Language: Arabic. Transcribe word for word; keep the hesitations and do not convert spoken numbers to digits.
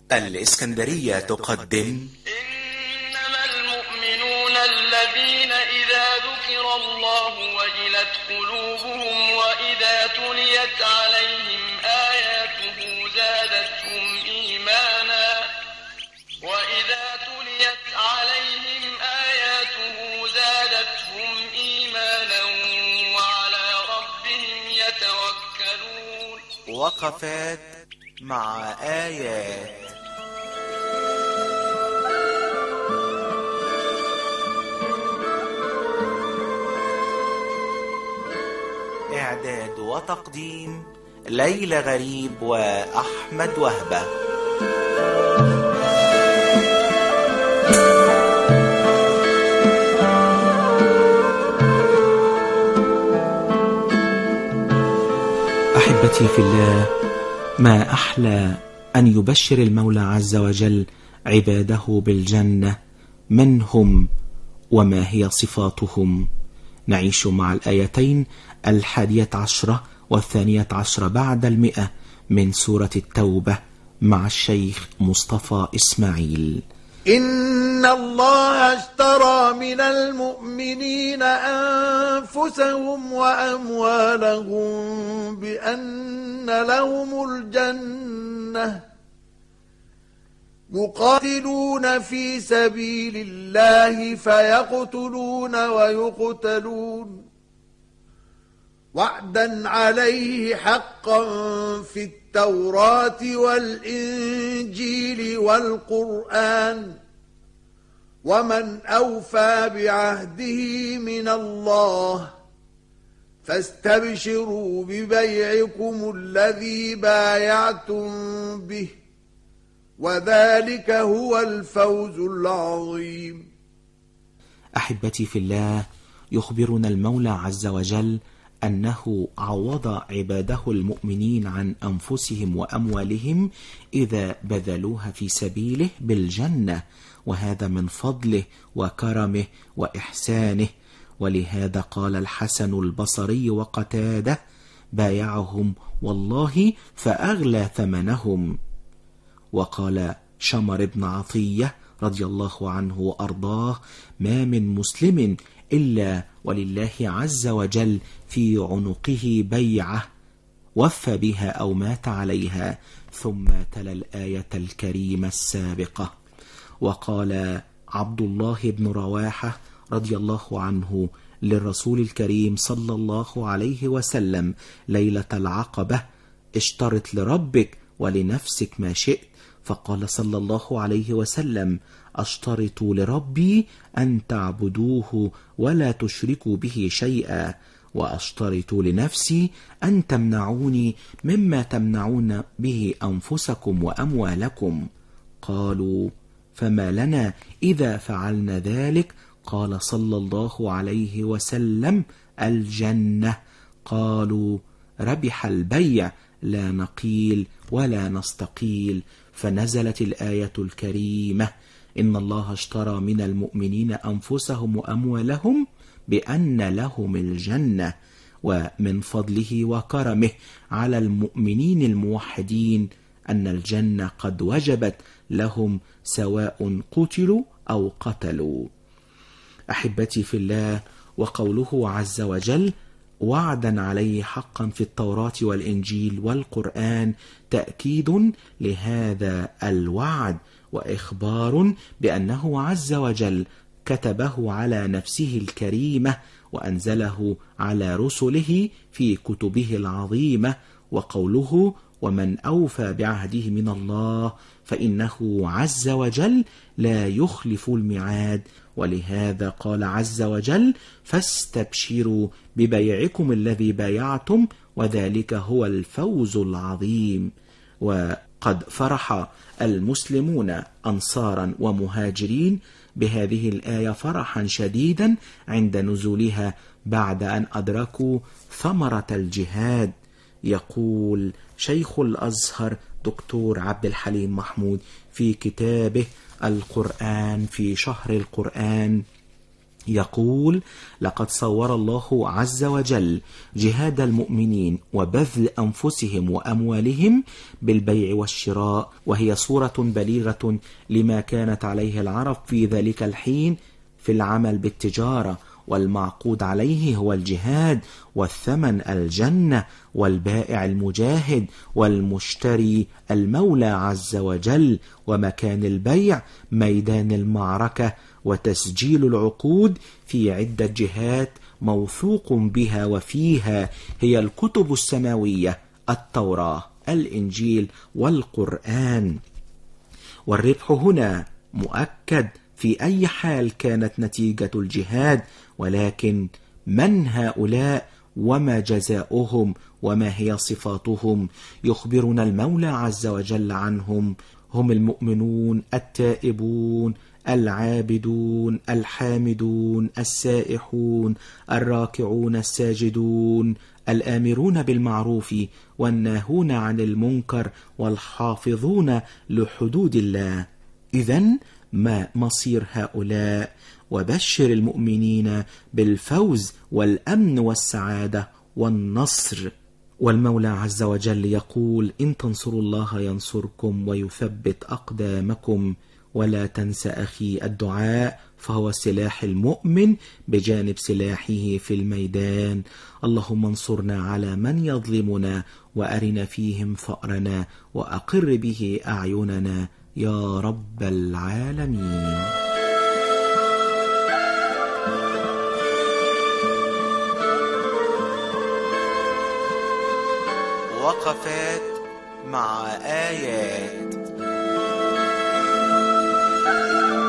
الإسكندرية تقدم إنما المؤمنون الذين إذا ذكر الله وجلت قلوبهم وإذا تليت عليهم آياته زادتهم إيمانا وإذا تليت عليهم آياته زادتهم إيمانا وعلى ربهم يتوكلون. وقفات مع آيات. إعداد وتقديم ليلى غريب وأحمد وهبة. أحبتي في الله، ما أحلى أن يبشر المولى عز وجل عباده بالجنة. من هم وما هي صفاتهم؟ نعيش مع الآيتين الحادية عشرة والثانية عشرة بعد المئة من سورة التوبة مع الشيخ مصطفى إسماعيل. إن الله اشترى من المؤمنين أنفسهم وأموالهم بأن لهم الجنة يقاتلون في سبيل الله فيقتلون ويقتلون وعدا عليه حقا في التوراة والإنجيل والقرآن ومن أوفى بعهده من الله فاستبشروا ببيعكم الذي بايعتم به وذلك هو الفوز العظيم. أحبتي في الله، يخبرنا المولى عز وجل أنه عوض عباده المؤمنين عن أنفسهم وأموالهم إذا بذلوها في سبيله بالجنة، وهذا من فضله وكرمه وإحسانه. ولهذا قال الحسن البصري وقتاده: بايعهم والله فأغلى ثمنهم. وقال شمر بن عطية رضي الله عنه وأرضاه: ما من مسلم إلا ولله عز وجل في عنقه بيعة وفى بها أو مات عليها. ثم تلا الآية الكريمة السابقة. وقال عبد الله بن رواحة رضي الله عنه للرسول الكريم صلى الله عليه وسلم ليلة العقبة: اشترط لربك ولنفسك ما شئت. فقال صلى الله عليه وسلم: أشترط لربي أن تعبدوه ولا تشركوا به شيئا، وأشترط لنفسي أن تمنعوني مما تمنعون به أنفسكم وأموالكم. قالوا: فما لنا إذا فعلنا ذلك؟ قال صلى الله عليه وسلم: الجنة. قالوا: ربح البيع، لا نقيل ولا نستقيل. فنزلت الآية الكريمة: إن الله اشترى من المؤمنين أنفسهم وأموالهم بأن لهم الجنة. ومن فضله وكرمه على المؤمنين الموحدين أن الجنة قد وجبت لهم سواء قتلوا أو قتلوا. أحبتي في الله، وقوله عز وجل: وعدا عليه حقا في التوراة والإنجيل والقرآن، تأكيد لهذا الوعد وإخبار بأنه عز وجل كتبه على نفسه الكريمة وأنزله على رسله في كتبه العظيمة. وقوله: ومن أوفى بعهده من الله فإنه عز وجل لا يخلف الميعاد. ولهذا قال عز وجل: فاستبشروا ببيعكم الذي بايعتم وذلك هو الفوز العظيم. وقد فرح المسلمون أنصارا ومهاجرين بهذه الآية فرحا شديدا عند نزولها بعد أن أدركوا ثمرة الجهاد. يقول شيخ الأزهر دكتور عبد الحليم محمود في كتابه القرآن في شهر القرآن، يقول: لقد صور الله عز وجل جهاد المؤمنين وبذل أنفسهم وأموالهم بالبيع والشراء، وهي صورة بليغة لما كانت عليه العرب في ذلك الحين في العمل بالتجارة، والمعقود عليه هو الجهاد، والثمن الجنة، والبائع المجاهد، والمشتري المولى عز وجل، ومكان البيع ميدان المعركة، وتسجيل العقود في عدة جهات موثوق بها، وفيها هي الكتب السماوية: التوراة، الإنجيل، والقرآن. والربح هنا مؤكد في أي حال كانت نتيجة الجهاد، ولكن من هؤلاء وما جزاؤهم وما هي صفاتهم؟ يخبرنا المولى عز وجل عنهم: هم المؤمنون التائبون العابدون الحامدون السائحون الراكعون الساجدون الآمرون بالمعروف والناهون عن المنكر والحافظون لحدود الله. إذن ما مصير هؤلاء؟ وبشر المؤمنين بالفوز والأمن والسعادة والنصر. والمولى عز وجل يقول: إن تنصروا الله ينصركم ويثبت أقدامكم. ولا تنس أخي الدعاء، فهو سلاح المؤمن بجانب سلاحه في الميدان. اللهم انصرنا على من يظلمنا، وأرنا فيهم ثأرنا، وأقر به أعيننا يا رب العالمين. وقفات مع آيات.